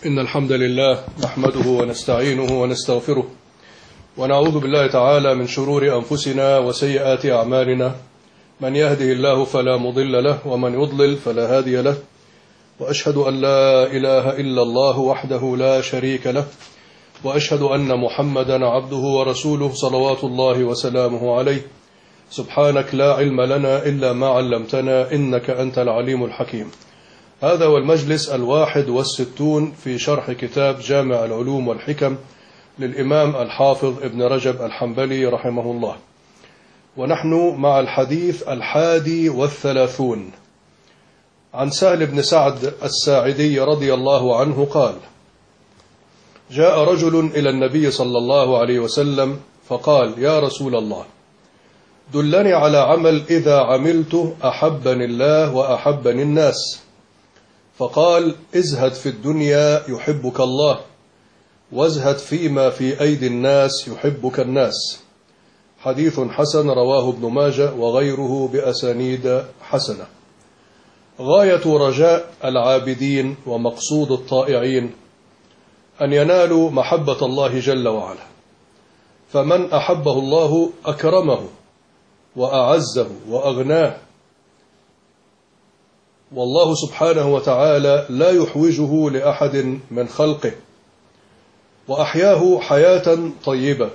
إن الحمد لله نحمده ونستعينه ونستغفره ونعوذ بالله تعالى من شرور أنفسنا وسيئات أعمالنا، من يهده الله فلا مضل له ومن يضلل فلا هادي له، وأشهد أن لا إله إلا الله وحده لا شريك له، وأشهد أن محمدا عبده ورسوله صلوات الله وسلامه عليه. سبحانك لا علم لنا إلا ما علمتنا إنك أنت العليم الحكيم. هذا هو المجلس 61 في شرح كتاب جامع العلوم والحكم للإمام الحافظ ابن رجب الحنبلي رحمه الله، ونحن مع الحديث 31 عن سهل بن سعد الساعدي رضي الله عنه قال: جاء رجل إلى النبي صلى الله عليه وسلم فقال: يا رسول الله، دلني على عمل إذا عملته أحبني الله وأحبني الناس. فقال: ازهد في الدنيا يحبك الله، وازهد فيما في أيدي الناس يحبك الناس. حديث حسن رواه ابن ماجه وغيره بأسانيد حسنة. غاية رجاء العابدين ومقصود الطائعين أن ينالوا محبة الله جل وعلا، فمن أحبه الله أكرمه وأعزه وأغناه، والله سبحانه وتعالى لا يحوجه لأحد من خلقه، وأحياه حياة طيبة،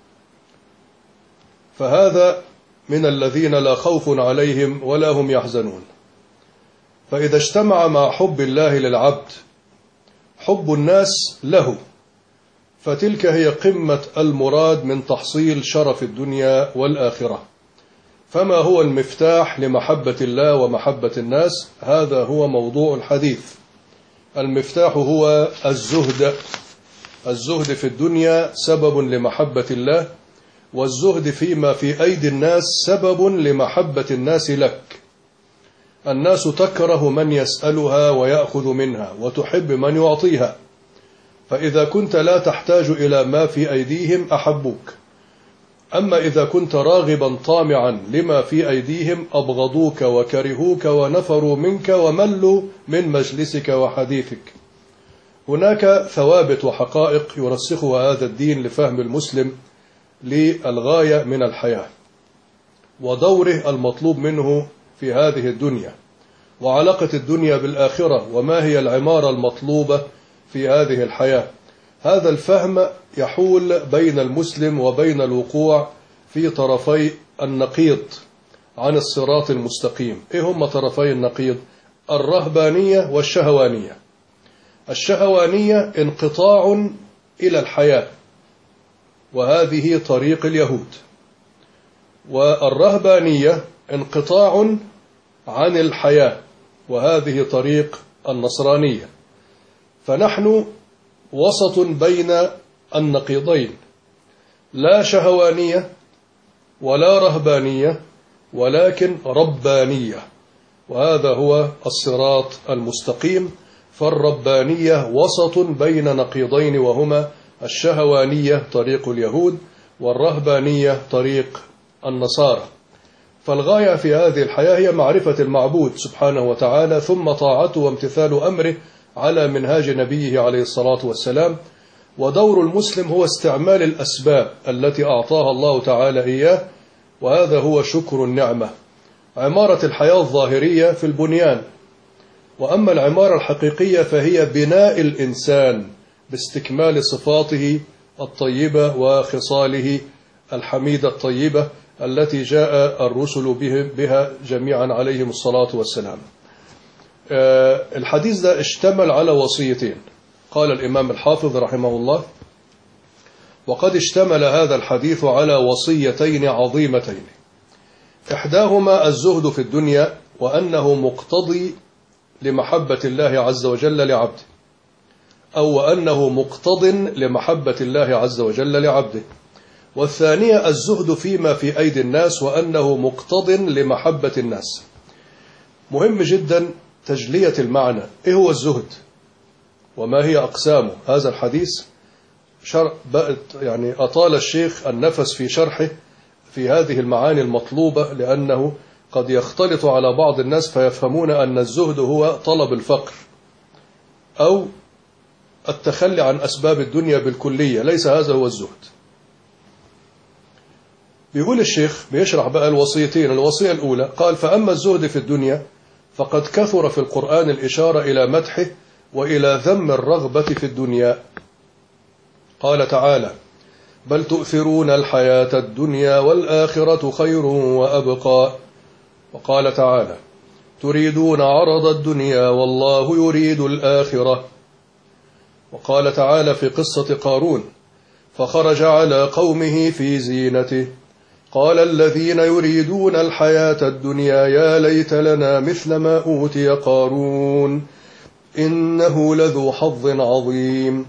فهذا من الذين لا خوف عليهم ولا هم يحزنون. فإذا اجتمع مع حب الله للعبد حب الناس له، فتلك هي قمة المراد من تحصيل شرف الدنيا والآخرة. فما هو المفتاح لمحبة الله ومحبة الناس؟ هذا هو موضوع الحديث. المفتاح هو الزهد. الزهد في الدنيا سبب لمحبة الله، والزهد فيما في أيدي الناس سبب لمحبة الناس لك. الناس تكره من يسألها ويأخذ منها، وتحب من يعطيها، فإذا كنت لا تحتاج إلى ما في أيديهم أحبوك. أما إذا كنت راغبا طامعا لما في أيديهم أبغضوك وكرهوك ونفروا منك وملوا من مجلسك وحديثك. هناك ثوابت وحقائق يرسخها هذا الدين لفهم المسلم للغاية من الحياة ودوره المطلوب منه في هذه الدنيا، وعلاقة الدنيا بالآخرة، وما هي العمارة المطلوبة في هذه الحياة. هذا الفهم يحول بين المسلم وبين الوقوع في طرفي النقيض عن الصراط المستقيم. إيه هم طرفي النقيض؟ الرهبانية والشهوانية. الشهوانية انقطاع إلى الحياة، وهذه طريق اليهود، والرهبانية انقطاع عن الحياة، وهذه طريق النصرانية. فنحن وسط بين النقيضين، لا شهوانية ولا رهبانية، ولكن ربانية، وهذا هو الصراط المستقيم. فالربانية وسط بين نقيضين، وهما الشهوانية طريق اليهود، والرهبانية طريق النصارى. فالغاية في هذه الحياة هي معرفة المعبود سبحانه وتعالى، ثم طاعته وامتثال أمره على منهاج نبيه عليه الصلاة والسلام. ودور المسلم هو استعمال الأسباب التي أعطاها الله تعالى إياه، وهذا هو شكر النعمة. عمارة الحياة الظاهرية في البنيان، وأما العمارة الحقيقية فهي بناء الإنسان باستكمال صفاته الطيبة وخصاله الحميدة الطيبة التي جاء الرسل بها جميعا عليهم الصلاة والسلام. الحديث ده اشتمل على وصيتين. قال الإمام الحافظ رحمه الله: وقد اشتمل هذا الحديث على وصيتين عظيمتين، إحداهما الزهد في الدنيا، وأنه مقتضي لمحبة الله عز وجل لعبده، أو وأنه مقتض لمحبة الله عز وجل لعبده. والثانية الزهد فيما في أيدي الناس، وأنه مقتض لمحبة الناس. مهم جدا تجلية المعنى. إيه هو الزهد وما هي أقسامه؟ هذا الحديث يعني أطال الشيخ النفس في شرحه في هذه المعاني المطلوبة، لأنه قد يختلط على بعض الناس فيفهمون أن الزهد هو طلب الفقر أو التخلي عن أسباب الدنيا بالكلية، ليس هذا هو الزهد. بيقول الشيخ بيشرح بقى الوصيتين. الوصية الأولى قال: فأما الزهد في الدنيا فقد كثر في القرآن الإشارة إلى مدحه وإلى ذم الرغبة في الدنيا. قال تعالى: بل تؤثرون الحياة الدنيا والآخرة خير وأبقى. وقال تعالى: تريدون عرض الدنيا والله يريد الآخرة. وقال تعالى في قصة قارون: فخرج على قومه في زينته قال الذين يريدون الحياة الدنيا يا ليت لنا مثل ما أوتي قارون إنه لذو حظ عظيم.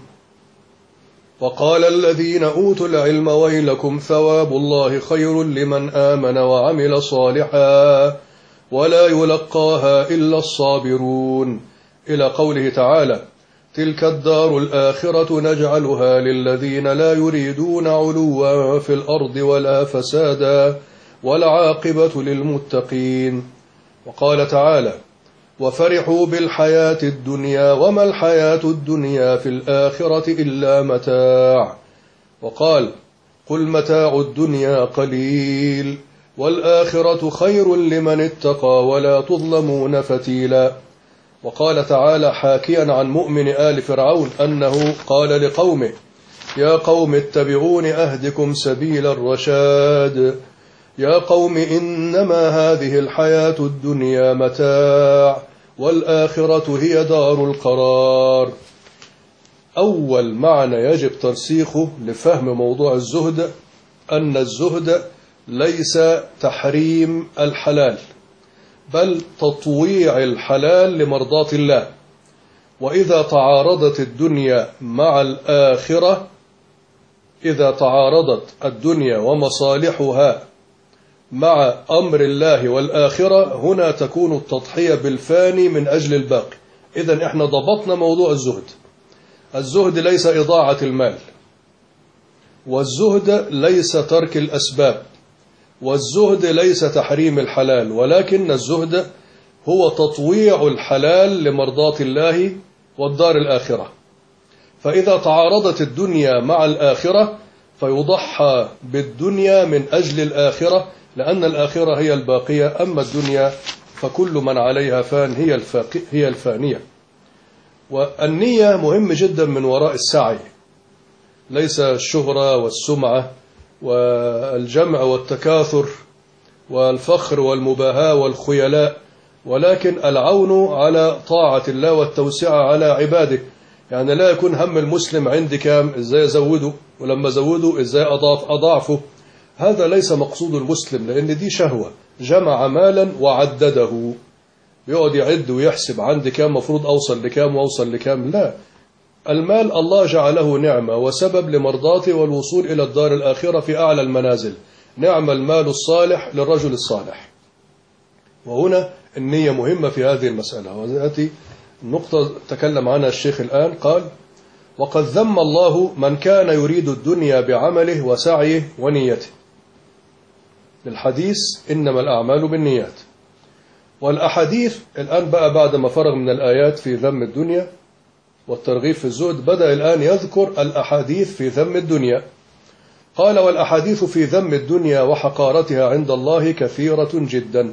وقال الذين أوتوا العلم ويلكم ثواب الله خير لمن آمن وعمل صالحا ولا يلقاها إلا الصابرون، إلى قوله تعالى: تلك الدار الآخرة نجعلها للذين لا يريدون علوا في الأرض ولا فسادا والعاقبة للمتقين. وقال تعالى: وفرحوا بالحياة الدنيا وما الحياة الدنيا في الآخرة إلا متاع. وقال: قل متاع الدنيا قليل والآخرة خير لمن اتقى ولا تظلمون فتيلا. وقال تعالى حاكيا عن مؤمن آل فرعون أنه قال لقومه: يا قوم اتبعون أهدكم سبيل الرشاد يا قوم إنما هذه الحياة الدنيا متاع والآخرة هي دار القرار. أول معنى يجب ترسيخه لفهم موضوع الزهد أن الزهد ليس تحريم الحلال بل تطويع الحلال لمرضاة الله. وإذا تعارضت الدنيا مع الآخرة، إذا تعارضت الدنيا ومصالحها مع أمر الله والآخرة، هنا تكون التضحية بالفاني من أجل الباقي. إذن إحنا ضبطنا موضوع الزهد. الزهد ليس إضاعة المال، والزهد ليس ترك الأسباب، والزهد ليس تحريم الحلال، ولكن الزهد هو تطويع الحلال لمرضاة الله والدار الآخرة. فإذا تعارضت الدنيا مع الآخرة فيضحى بالدنيا من أجل الآخرة، لأن الآخرة هي الباقية، أما الدنيا فكل من عليها فان هي الفانية. والنية مهم جدا من وراء السعي، ليس الشهرة والسمعة والجمع والتكاثر والفخر والمباهاة والخيلاء، ولكن العون على طاعة الله والتوسعة على عباده. يعني لا يكون هم المسلم عندي كام إزاي أزوده، ولما زوده إزاي أضاعفه. هذا ليس مقصود المسلم، لأن دي شهوة. جمع مالا وعدده، يقعد يعد ويحسب عندي كام مفروض أوصل لكام وأوصل لكام. لا، المال الله جعله نعمة وسبب لمرضاته والوصول إلى الدار الآخرة في أعلى المنازل. نعم المال الصالح للرجل الصالح. وهنا النية مهمة في هذه المسألة، وهذه النقطة تكلم عنها الشيخ الآن. قال: وقد ذم الله من كان يريد الدنيا بعمله وسعيه ونيته. الحديث إنما الأعمال بالنيات. والأحاديث الآن بقى بعد ما فرغ من الآيات في ذم الدنيا والترغيب في الزهد، بدأ الآن يذكر الأحاديث في ذم الدنيا. قال: والأحاديث في ذم الدنيا وحقارتها عند الله كثيرة جدا.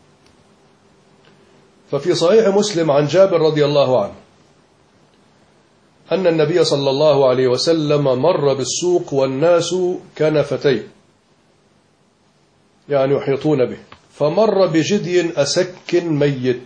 ففي صحيح مسلم عن جابر رضي الله عنه أن النبي صلى الله عليه وسلم مر بالسوق والناس كنفتين، يعني يحيطون به، فمر بجدي أسك ميت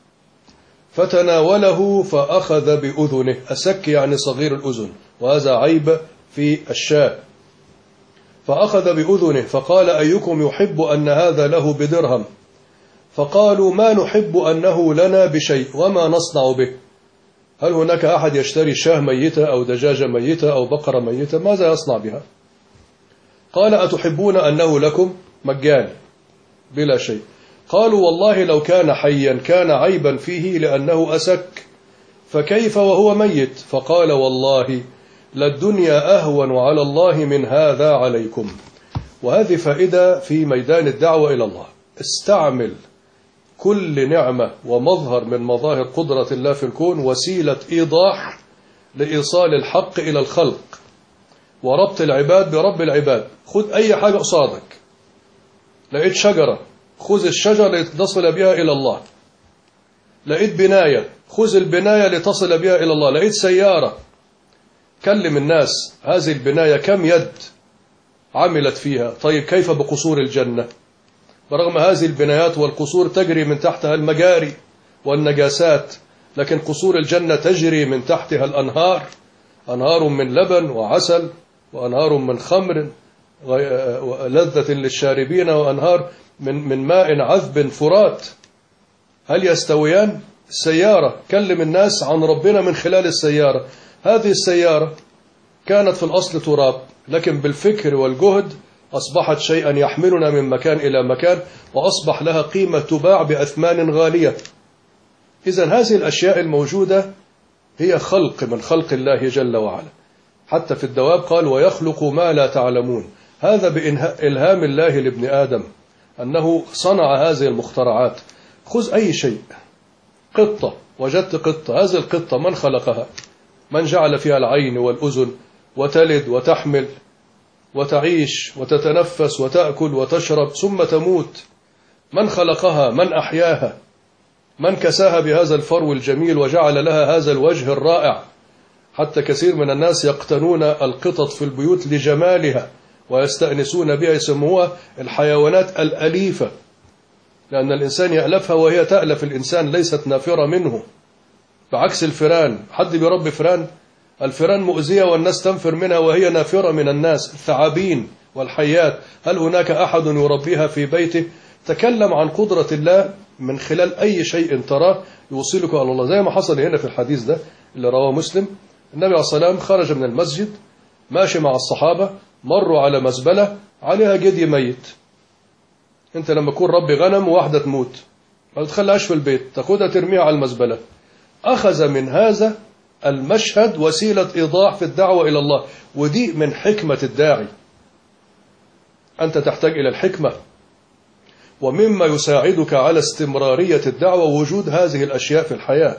فتناوله فأخذ بأذنه. أسك يعني صغير الأذن، وهذا عيب في الشاة. فأخذ بأذنه فقال: أيكم يحب أن هذا له بدرهم؟ فقالوا: ما نحب أنه لنا بشيء وما نصنع به. هل هناك أحد يشتري شاه ميتة أو دجاجة ميتة أو بقرة ميتة؟ ماذا يصنع بها؟ قال: أتحبون أنه لكم مجان بلا شيء؟ قالوا: والله لو كان حيا كان عيبا فيه لأنه أسك، فكيف وهو ميت؟ فقال: والله للدنيا أهون على الله من هذا عليكم. وهذه فائدة في ميدان الدعوة إلى الله. استعمل كل نعمة ومظهر من مظاهر قدرة الله في الكون وسيلة إيضاح لإيصال الحق إلى الخلق وربط العباد برب العباد. خذ أي حاجة قصادك، لقيت شجرة خذ الشجرة لتصل بها إلى الله، لقيت بناية خذ البناية لتصل بها إلى الله، لقيت سيارة كلم الناس هذه البناية كم يد عملت فيها. طيب كيف بقصور الجنة؟ برغم هذه البنايات والقصور تجري من تحتها المجاري والنجاسات، لكن قصور الجنة تجري من تحتها الأنهار، أنهار من لبن وعسل وأنهار من خمر لذة للشاربين وأنهار من ماء عذب فرات. هل يستويان؟ السيارة كلم الناس عن ربنا من خلال السيارة. هذه السيارة كانت في الأصل تراب، لكن بالفكر والجهد أصبحت شيئا يحملنا من مكان إلى مكان، وأصبح لها قيمة تباع بأثمان غالية. إذن هذه الأشياء الموجودة هي خلق من خلق الله جل وعلا. حتى في الدواب قال ويخلق ما لا تعلمون. هذا بإلهام الله لابن آدم أنه صنع هذه المخترعات. خذ أي شيء، قطة وجدت قطة، هذه القطة من خلقها؟ من جعل فيها العين والأذن وتلد وتحمل وتعيش وتتنفس وتأكل وتشرب ثم تموت؟ من خلقها؟ من أحياها؟ من كساها بهذا الفرو الجميل وجعل لها هذا الوجه الرائع؟ حتى كثير من الناس يقتنون القطط في البيوت لجمالها ويستأنسون بها، يسموها الحيوانات الأليفة، لأن الإنسان يألفها وهي تألف الإنسان، ليست نافرة منه، بعكس الفئران. حد بيربي فئران؟ الفئران مؤذية والناس تنفر منها وهي نافرة من الناس. الثعابين والحيات هل هناك أحد يربيها في بيته؟ تكلم عن قدرة الله من خلال أي شيء تراه يوصلك على الله، زي ما حصل هنا في الحديث ده اللي رواه مسلم. النبي عليه الصلاة والسلام خرج من المسجد ماشي مع الصحابة، مروا على مزبلة عليها جدي ميت. انت لما تكون ربي غنم وواحدة تموت ما تخليهاش في البيت، تاخدها ترميها على المزبلة. أخذ من هذا المشهد وسيلة إيضاح في الدعوة إلى الله، ودي من حكمة الداعي. أنت تحتاج إلى الحكمة، ومما يساعدك على استمرارية الدعوة وجود هذه الأشياء في الحياة.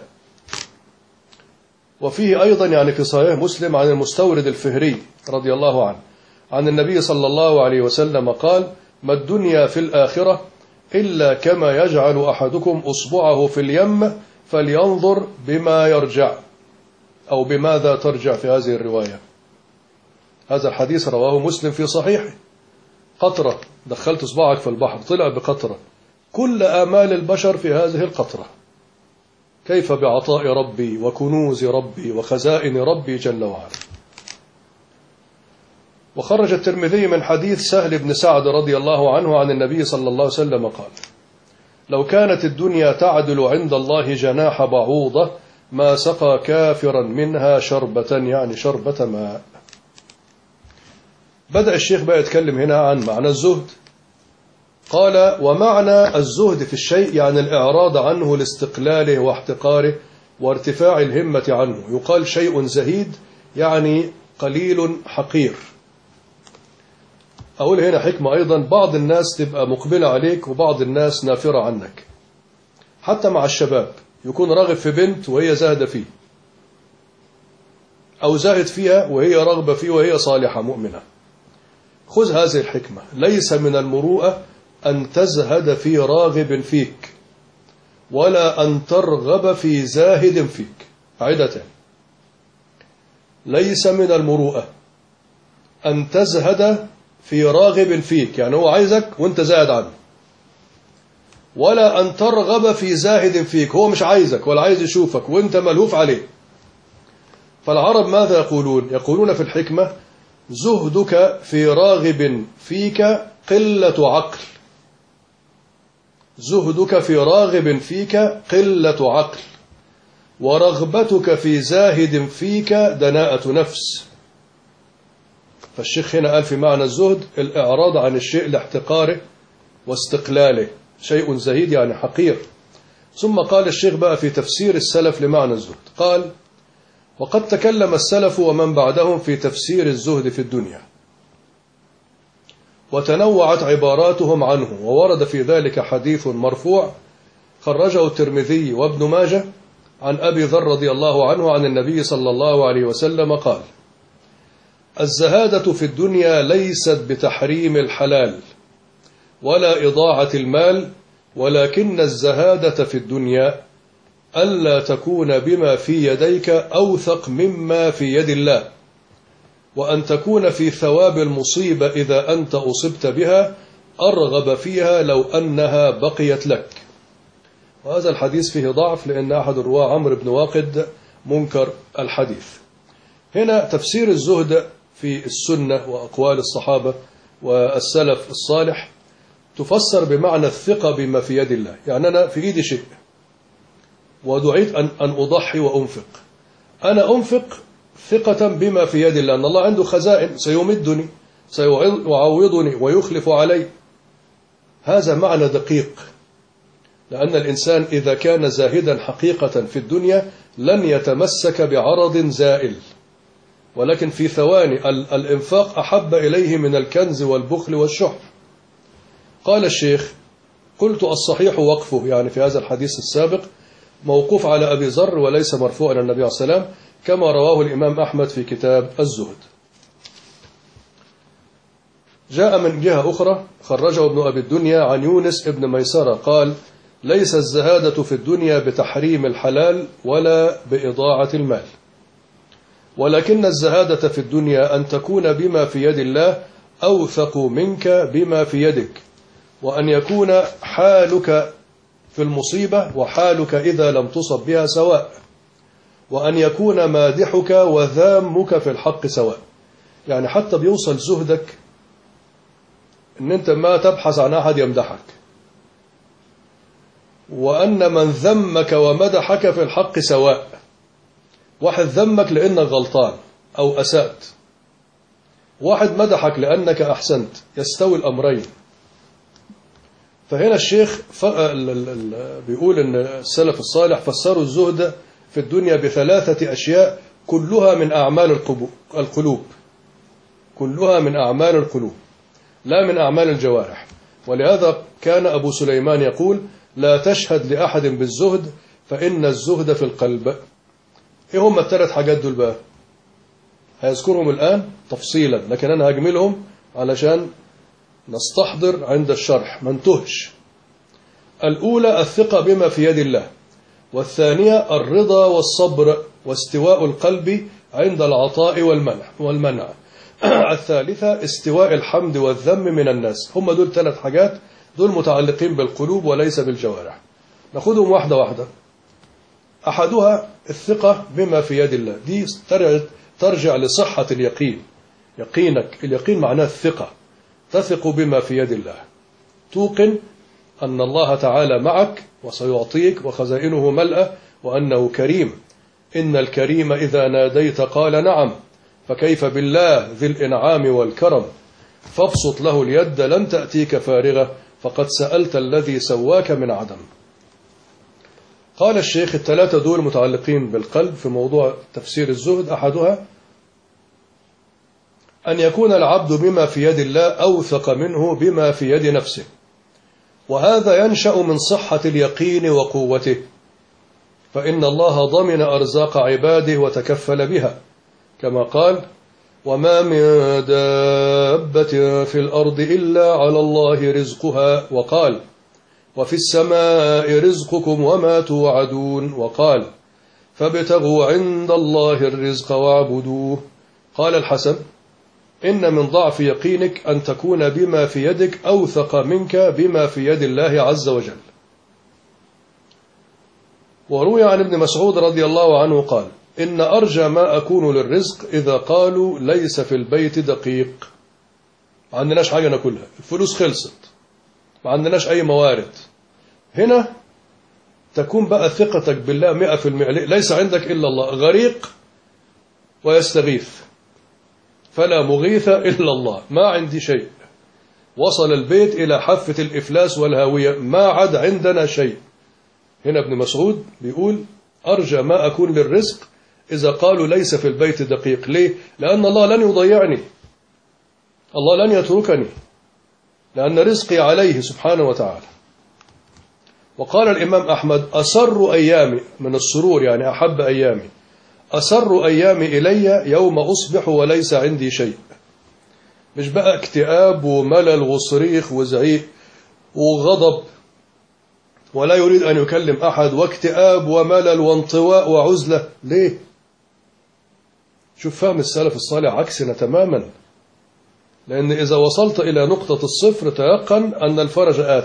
وفيه أيضا يعني في صحيح مسلم عن المستورد الفهري رضي الله عنه عن النبي صلى الله عليه وسلم قال ما الدنيا في الآخرة إلا كما يجعل أحدكم أصبعه في اليم فلينظر بما يرجع، أو بماذا ترجع في هذه الرواية. هذا الحديث رواه مسلم في صحيحه. قطرة دخلت أصبعك في البحر طلع بقطرة، كل آمال البشر في هذه القطرة. كيف بعطاء ربي وكنوز ربي وخزائن ربي جل وعلا. وخرج الترمذي من حديث سهل بن سعد رضي الله عنه عن النبي صلى الله عليه وسلم قال لو كانت الدنيا تعدل عند الله جناح بعوضة ما سقى كافرا منها شربة، يعني شربة ماء. بدأ الشيخ بقى يتكلم هنا عن معنى الزهد. قال ومعنى الزهد في الشيء يعني الإعراض عنه لاستقلاله واحتقاره وارتفاع الهمة عنه. يقال شيء زهيد يعني قليل حقير. أقول هنا حكمة أيضا، بعض الناس تبقى مقبلة عليك وبعض الناس نافرة عنك. حتى مع الشباب يكون راغب في بنت وهي زاهدة فيه، أو زاهد فيها وهي راغبة فيه وهي صالحة مؤمنة. خذ هذه الحكمة، ليس من المروءة أن تزهد في راغب فيك ولا أن ترغب في زاهد فيك. عدتان، ليس من المروءة أن تزهد في راغب فيك، يعني هو عايزك وانت زاهد عنه، ولا أن ترغب في زاهد فيك، هو مش عايزك ولا عايز يشوفك وانت ملهوف عليه. فالعرب ماذا يقولون؟ يقولون في الحكمة زهدك في راغب فيك قلة عقل، زهدك في راغب فيك قلة عقل، ورغبتك في زاهد فيك دناءة نفس. فالشيخ هنا قال في معنى الزهد الإعراض عن الشيء لاحتقاره واستقلاله، شيء زهيد يعني حقير. ثم قال الشيخ بقى في تفسير السلف لمعنى الزهد، قال وقد تكلم السلف ومن بعدهم في تفسير الزهد في الدنيا، وتنوعت عباراتهم عنه، وورد في ذلك حديث مرفوع خرجه الترمذي وابن ماجه عن أبي ذر رضي الله عنه عن النبي صلى الله عليه وسلم قال: الزهادة في الدنيا ليست بتحريم الحلال ولا إضاعة المال، ولكن الزهادة في الدنيا ألا تكون بما في يديك أوثق مما في يد الله، وأن تكون في ثواب المصيبة إذا أنت أصبت بها أرغب فيها لو أنها بقيت لك. وهذا الحديث فيه ضعف لأن أحد الرواة عمرو بن واقد منكر الحديث. هنا تفسير الزهد في السنة وأقوال الصحابة والسلف الصالح تفسر بمعنى الثقة بما في يد الله. يعني أنا في إيدي شيء ودعيت أن أضحي وأنفق، أنا أنفق ثقة بما في يد الله، أن الله عنده خزائن سيمدني سيعوضني ويخلف علي. هذا معنى دقيق، لأن الإنسان إذا كان زاهدا حقيقة في الدنيا لن يتمسك بعرض زائل، ولكن في ثواني الإنفاق أحب إليه من الكنز والبخل والشح. قال الشيخ: قلت الصحيح وقفه، يعني في هذا الحديث السابق موقوف على أبي ذر وليس مرفوعا إلى النبي عليه الصلاة والسلام، كما رواه الإمام أحمد في كتاب الزهد. جاء من جهة أخرى خرجه ابن أبي الدنيا عن يونس ابن ميسرة قال: ليس الزهادة في الدنيا بتحريم الحلال ولا بإضاعة المال، ولكن الزهادة في الدنيا أن تكون بما في يد الله أوثق منك بما في يدك، وأن يكون حالك في المصيبة وحالك إذا لم تصب بها سواء، وأن يكون مادحك وذامك في الحق سواء. يعني حتى بيوصل زهدك أن أنت ما تبحث عن أحد يمدحك، وأن من ذمك ومدحك في الحق سواء. واحد ذمك لأنك غلطان أو أسأت، واحد مدحك لأنك أحسنت، يستوي الأمرين. فهنا الشيخ بيقول أن السلف الصالح فسروا الزهد في الدنيا بثلاثة أشياء كلها من أعمال القلوب، كلها من أعمال القلوب لا من أعمال الجوارح. ولهذا كان أبو سليمان يقول: لا تشهد لأحد بالزهد فإن الزهد في القلب. إيه هم الثلاث حاجات دول بقى؟ هيذكرهم الآن تفصيلا، لكن أنا هجملهم علشان نستحضر عند الشرح ما نتهش. الأولى الثقة بما في يد الله، والثانية الرضا والصبر واستواء القلب عند العطاء والمنع. الثالثة استواء الحمد والذم من الناس. هم دول ثلاث حاجات، دول متعلقين بالقلوب وليس بالجوارح. ناخدهم واحدة واحدة. أحدها الثقة بما في يد الله، دي ترجع لصحة اليقين. يقينك، اليقين معناه الثقة، تثق بما في يد الله، توقن أن الله تعالى معك وسيعطيك وخزائنه ملأة، وأنه كريم. إن الكريم إذا ناديت قال نعم، فكيف بالله ذي الإنعام والكرم، فابسط له اليد لن تأتيك فارغة، فقد سألت الذي سواك من عدم. قال الشيخ الثلاثة دول متعلقين بالقلب في موضوع تفسير الزهد. أحدها أن يكون العبد بما في يد الله أوثق منه بما في يد نفسه، وهذا ينشأ من صحة اليقين وقوته، فإن الله ضمن أرزاق عباده وتكفل بها، كما قال: وما من دابة في الأرض إلا على الله رزقها، وقال: وفي السماء رزقكم وما توعدون، وقال: فابتغوا عند الله الرزق واعبدوه. قال الحسن: إن من ضعف يقينك أن تكون بما في يدك أوثق منك بما في يد الله عز وجل. وروي عن ابن مسعود رضي الله عنه قال: إن أرجى ما أكون للرزق إذا قالوا ليس في البيت دقيق. ما عندناش حاجة ناكلها، الفلوس خلصت، ما عندناش أي موارد. هنا تكون بقى ثقتك بالله 100%، ليس عندك إلا الله، غريق ويستغيث فلا مغيث إلا الله، ما عندي شيء، وصل البيت إلى حافة الإفلاس والهاوية، ما عاد عندنا شيء. هنا ابن مسعود بيقول: أرجى ما أكون للرزق إذا قالوا ليس في البيت دقيق. ليه؟ لأن الله لن يضيعني، الله لن يتركني، لأن رزقي عليه سبحانه وتعالى. وقال الإمام أحمد: أسر أيامي، من السرور يعني أحب أيامي، أسر أيامي إلي يوم أصبح وليس عندي شيء. مش بقى اكتئاب وملل وصريخ وزعيق وغضب ولا يريد أن يكلم أحد، واكتئاب وملل وانطواء وعزلة. ليه؟ شوف فهم السلف الصالح عكسنا تماما. لأن إذا وصلت إلى نقطة الصفر تيقن أن الفرج آت.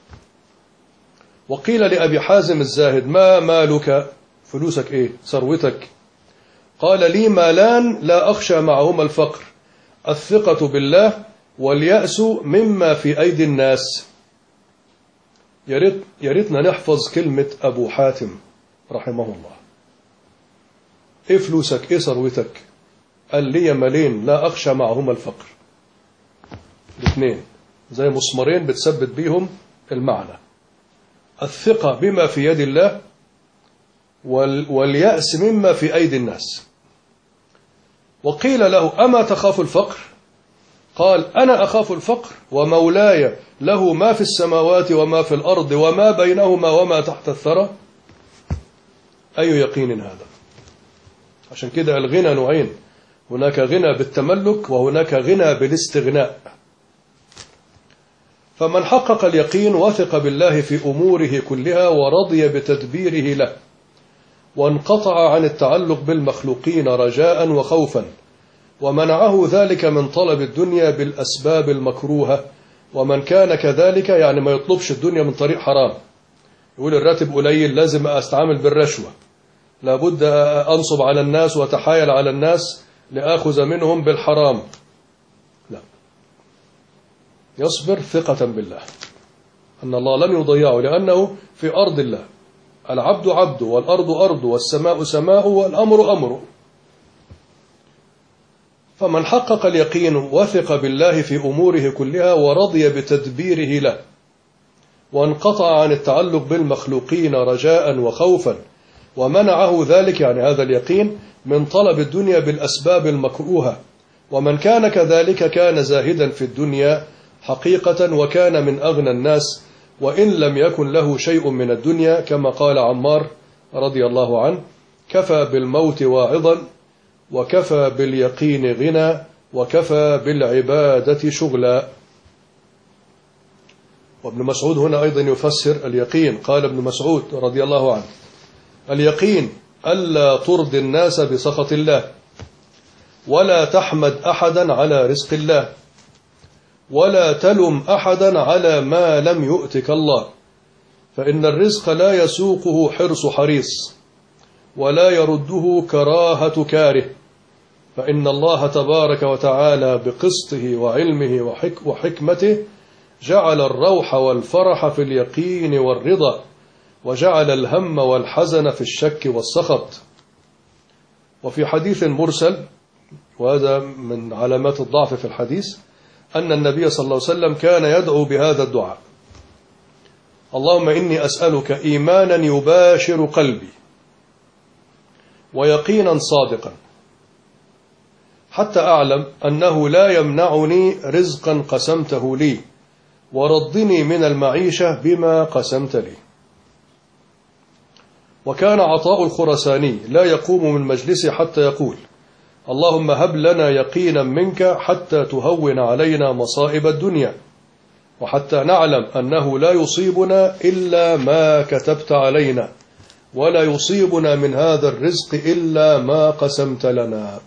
وقيل لأبي حازم الزاهد: ما مالك؟ فلوسك إيه؟ ثروتك؟ قال: لي مالان لا أخشى معهما الفقر، الثقة بالله واليأس مما في أيدي الناس. يا ريتنا نحفظ كلمة أبو حاتم رحمه الله. إيه فلوسك؟ إيه ثروتك؟ قال: لي مالين لا أخشى معهما الفقر. الاثنين زي مسمارين بتثبت بيهم المعنى: الثقة بما في يد الله واليأس مما في أيدي الناس. وقيل له: أما تخاف الفقر؟ قال: أنا أخاف الفقر ومولاي له ما في السماوات وما في الأرض وما بينهما وما تحت الثرى. أي يقين هذا! عشان كده الغنى نوعين: هناك غنى بالتملك وهناك غنى بالاستغناء. فمن حقق اليقين وثق بالله في أموره كلها ورضي بتدبيره له، وانقطع عن التعلق بالمخلوقين رجاء وخوفا، ومنعه ذلك من طلب الدنيا بالأسباب المكروهة. ومن كان كذلك يعني ما يطلبش الدنيا من طريق حرام، يقول الراتب قليل لازم أستعمل بالرشوة، لابد أنصب على الناس وتحايل على الناس لآخذ منهم بالحرام. لا، يصبر ثقة بالله أن الله لن يضيعه، لأنه في أرض الله. العبد عبد والأرض أرض والسماء سماء والأمر أمره. فمن حقق اليقين وثق بالله في أموره كلها ورضي بتدبيره له، وانقطع عن التعلق بالمخلوقين رجاء وخوفا، ومنعه ذلك يعني هذا اليقين من طلب الدنيا بالأسباب المكروهة. ومن كان كذلك كان زاهدا في الدنيا حقيقة، وكان من أغنى الناس وإن لم يكن له شيء من الدنيا، كما قال عمار رضي الله عنه: كفى بالموت واعظا، وكفى باليقين غنى، وكفى بالعبادة شغلا. وابن مسعود هنا أيضا يفسر اليقين. قال ابن مسعود رضي الله عنه: اليقين ألا ترضي الناس بسخط الله، ولا تحمد أحدا على رزق الله، ولا تلم أحدا على ما لم يؤتك الله، فإن الرزق لا يسوقه حرص حريص، ولا يرده كراهة كاره، فإن الله تبارك وتعالى بقسطه وعلمه وحكمته جعل الروح والفرح في اليقين والرضا، وجعل الهم والحزن في الشك والسخط. وفي حديث مرسل، وهذا من علامات الضعف في الحديث، أن النبي صلى الله عليه وسلم كان يدعو بهذا الدعاء: اللهم إني أسألك إيمانا يباشر قلبي، ويقينا صادقا، حتى أعلم أنه لا يمنعني رزقا قسمته لي، ورضني من المعيشة بما قسمت لي. وكان عطاء الخرساني لا يقوم من مجلسه حتى يقول: اللهم هب لنا يقينا منك حتى تهون علينا مصائب الدنيا، وحتى نعلم أنه لا يصيبنا إلا ما كتبت علينا، ولا يصيبنا من هذا الرزق إلا ما قسمت لنا.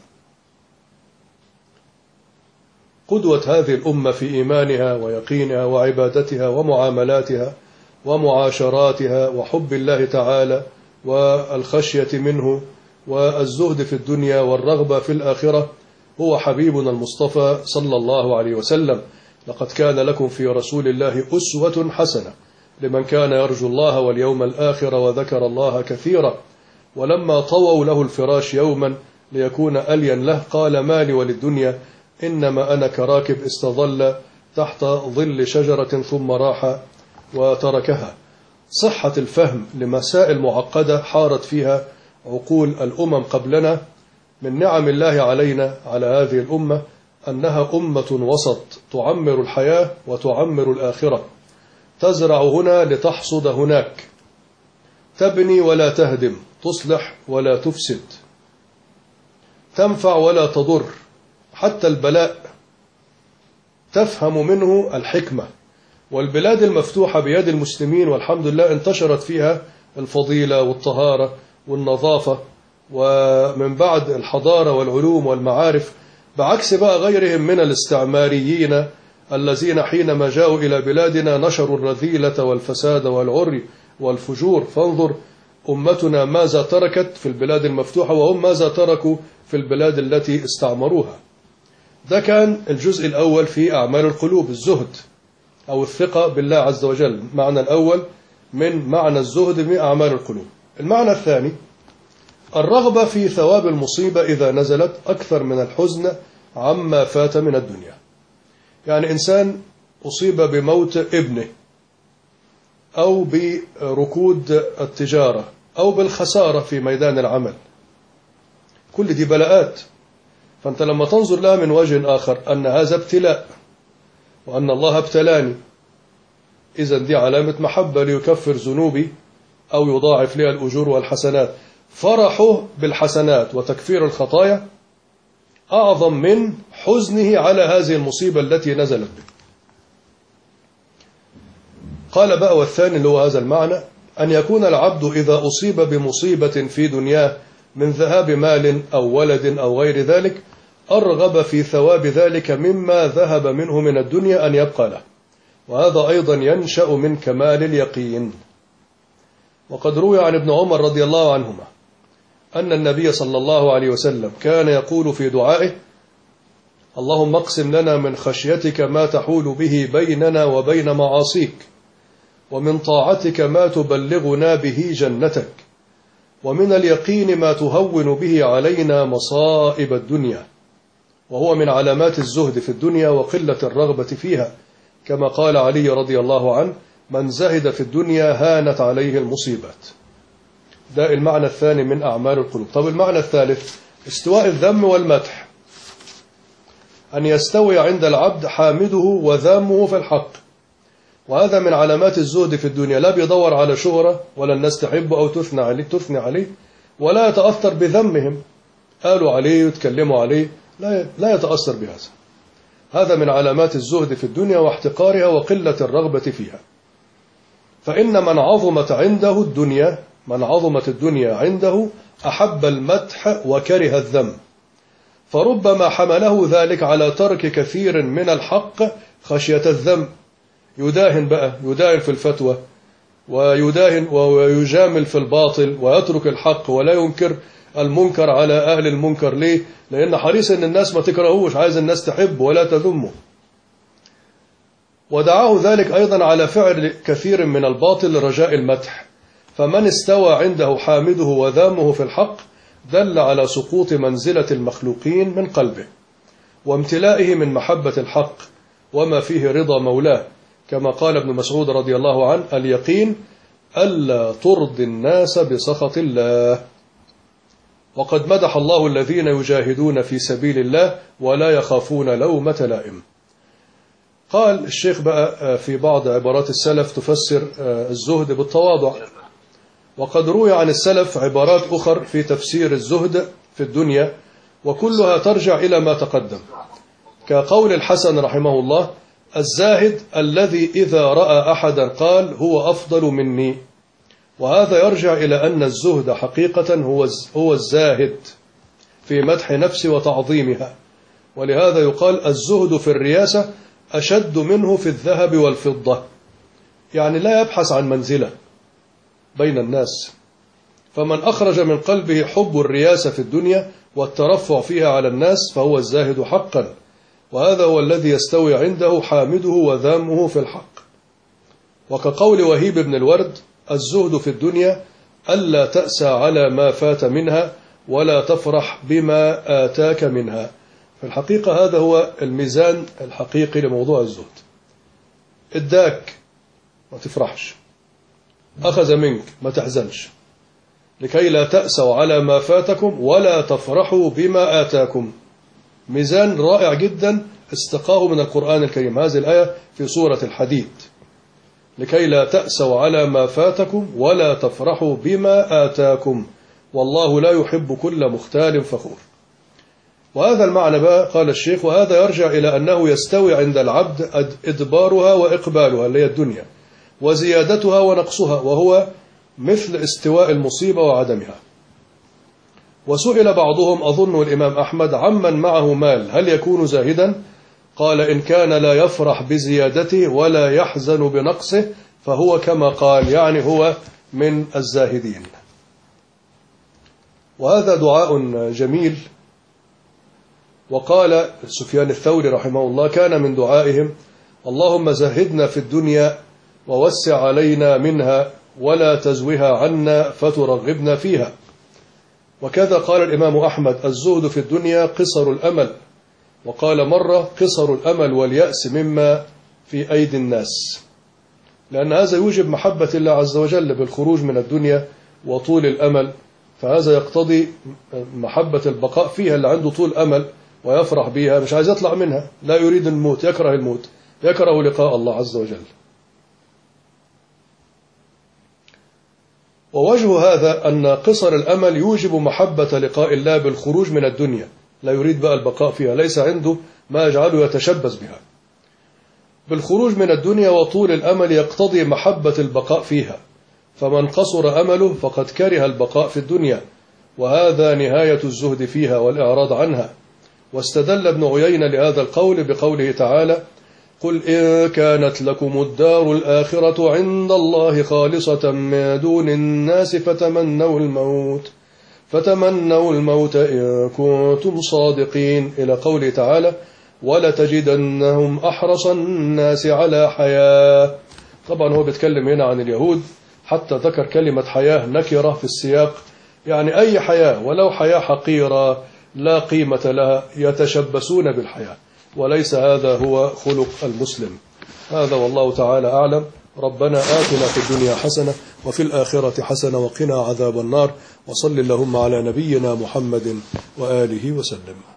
قدوة هذه الأمة في إيمانها ويقينها وعبادتها ومعاملاتها ومعاشراتها وحب الله تعالى والخشية منه والزهد في الدنيا والرغبة في الآخرة هو حبيبنا المصطفى صلى الله عليه وسلم: لقد كان لكم في رسول الله أسوة حسنة لمن كان يرجو الله واليوم الآخر وذكر الله كثيرا. ولما طووا له الفراش يوما ليكون ألين له قال: ما لي وللدنيا، إنما أنا كراكب استظل تحت ظل شجرة ثم راح وتركها. صحة الفهم لمسائل معقدة حارت فيها عقول الأمم قبلنا. من نعم الله علينا على هذه الأمة أنها أمة وسط تعمر الحياة وتعمر الآخرة، تزرع هنا لتحصد هناك، تبني ولا تهدم، تصلح ولا تفسد، تنفع ولا تضر، حتى البلاء تفهم منه الحكمة. والبلاد المفتوحة بيد المسلمين والحمد لله انتشرت فيها الفضيلة والطهارة والنظافة، ومن بعد الحضارة والعلوم والمعارف، بعكس بقى غيرهم من الاستعماريين الذين حينما جاءوا إلى بلادنا نشروا الرذيلة والفساد والعري والفجور. فانظر أمتنا ماذا تركت في البلاد المفتوحة، وهم ماذا تركوا في البلاد التي استعمروها. ده كان الجزء الأول في أعمال القلوب، الزهد أو الثقة بالله عز وجل، المعنى الأول من معنى الزهد من أعمال القلوب. المعنى الثاني الرغبة في ثواب المصيبة إذا نزلت أكثر من الحزن عما فات من الدنيا. يعني إنسان أصيب بموت ابنه، أو بركود التجارة، أو بالخسارة في ميدان العمل، كل دي بلاءات. فأنت لما تنظر لها من وجه آخر أن هذا ابتلاء، وأن الله ابتلاني، إذن دي علامة محبة ليكفر ذنوبي أو يضاعف لي الأجور والحسنات. فرحه بالحسنات وتكفير الخطايا أعظم من حزنه على هذه المصيبة التي نزلت به. قال بقى والثاني اللي هو هذا المعنى، أن يكون العبد إذا أصيب بمصيبة في دنياه من ذهاب مال أو ولد أو غير ذلك أرغب في ثواب ذلك مما ذهب منه من الدنيا أن يبقى له، وهذا أيضا ينشأ من كمال اليقين. وقد روي عن ابن عمر رضي الله عنهما أن النبي صلى الله عليه وسلم كان يقول في دعائه: اللهم اقسم لنا من خشيتك ما تحول به بيننا وبين معاصيك، ومن طاعتك ما تبلغنا به جنتك، ومن اليقين ما تهون به علينا مصائب الدنيا. وهو من علامات الزهد في الدنيا وقلة الرغبة فيها، كما قال علي رضي الله عنه: من زهد في الدنيا هانت عليه المصيبات. ده المعنى الثاني من أعمال القلوب. طب المعنى الثالث استواء الذم والمدح، أن يستوي عند العبد حامده وذامه في الحق، وهذا من علامات الزهد في الدنيا. لا بيدور على شهرة ولا الناس تحبه أو تثني عليه، ولا يتأثر بذمهم، قالوا عليه ويتكلموا عليه، لا يتأثر بهذا. هذا من علامات الزهد في الدنيا واحتقارها وقلة الرغبة فيها. فإن من عظمت الدنيا عنده أحب المدح وكره الذم، فربما حمله ذلك على ترك كثير من الحق خشية الذم. يداهن في الفتوى، ويداهن ويجامل في الباطل، ويترك الحق ولا ينكر المنكر على أهل المنكر. ليه؟ لأن حريص أن الناس ما تكرهوش، عايز الناس تحب ولا تذمه. ودعاه ذلك أيضا على فعل كثير من الباطل رجاء المدح. فمن استوى عنده حامده وذامه في الحق دل على سقوط منزلة المخلوقين من قلبه، وامتلائه من محبة الحق وما فيه رضا مولاه، كما قال ابن مسعود رضي الله عنه: اليقين ألا ترضي الناس بسخط الله. وقد مدح الله الذين يجاهدون في سبيل الله ولا يخافون لومة لائم. قال الشيخ بقى في بعض عبارات السلف تفسر الزهد بالتواضع. وقد روي عن السلف عبارات أخرى في تفسير الزهد في الدنيا، وكلها ترجع إلى ما تقدم، كقول الحسن رحمه الله: الزاهد الذي إذا رأى أحدا قال هو أفضل مني. وهذا يرجع إلى أن الزهد حقيقة هو الزاهد في مدح نفسه وتعظيمها. ولهذا يقال الزهد في الرياسة أشد منه في الذهب والفضة، يعني لا يبحث عن منزلة بين الناس. فمن أخرج من قلبه حب الرياسة في الدنيا والترفع فيها على الناس فهو الزاهد حقا، وهذا هو الذي يستوي عنده حامده وذامه في الحق. وكقول وهيب بن الورد: الزهد في الدنيا ألا تأسى على ما فات منها ولا تفرح بما آتاك منها. في الحقيقة هذا هو الميزان الحقيقي لموضوع الزهد. اداك ما تفرحش، أخذ منك ما تحزنش، لكي لا تأسوا على ما فاتكم ولا تفرحوا بما آتاكم. ميزان رائع جدا استقاه من القرآن الكريم. هذه الآية في سورة الحديد. لكي لا تأسوا على ما فاتكم ولا تفرحوا بما آتاكم والله لا يحب كل مختال فخور. وهذا المعنى بقى قال الشيخ، وهذا يرجع إلى أنه يستوي عند العبد إدبارها وإقبالها اللي هي الدنيا، وزيادتها ونقصها، وهو مثل استواء المصيبة وعدمها. وسئل بعضهم أظن الإمام أحمد عمن معه مال هل يكون زاهدا؟ قال إن كان لا يفرح بزيادته ولا يحزن بنقصه فهو كما قال، يعني هو من الزاهدين. وهذا دعاء جميل. وقال سفيان الثوري رحمه الله كان من دعائهم اللهم زهدنا في الدنيا ووسع علينا منها ولا تزوها عنا فترغبنا فيها. وكذا قال الإمام أحمد الزهد في الدنيا قصر الأمل. وقال مرة قصر الأمل واليأس مما في أيدي الناس، لأن هذا يوجب محبة الله عز وجل بالخروج من الدنيا وطول الأمل، فهذا يقتضي محبة البقاء فيها. اللي عنده طول أمل ويفرح بها مش عايز يطلع منها، لا يريد الموت، يكره الموت، يكره لقاء الله عز وجل. ووجه هذا أن قصر الأمل يوجب محبة لقاء الله بالخروج من الدنيا، لا يريد بقى البقاء فيها، ليس عنده ما يجعله يتشبث بها. بالخروج من الدنيا وطول الأمل يقتضي محبة البقاء فيها، فمن قصر أمله فقد كره البقاء في الدنيا، وهذا نهاية الزهد فيها والإعراض عنها. واستدل ابن عيينة لهذا القول بقوله تعالى قل إن كانت لكم الدار الآخرة عند الله خالصة من دون الناس فتمنوا الموت إن كنتم صادقين، إلى قوله تعالى ولتجدنهم أحرص الناس على حياة. طبعا هو بيتكلم هنا عن اليهود، حتى ذكر كلمة حياة نكرة في السياق، يعني أي حياة ولو حياة حقيرة لا قيمة لها، يتشبثون بالحياة، وليس هذا هو خلق المسلم. هذا والله تعالى أعلم. ربنا آتنا في الدنيا حسنة وفي الآخرة حسنة وقنا عذاب النار، وصل اللهم على نبينا محمد وآله وسلم.